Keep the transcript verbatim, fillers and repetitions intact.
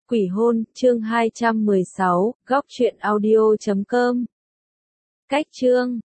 Quỷ hôn, chương hai trăm mười sáu, góc truyện audio chấm com. Cách chương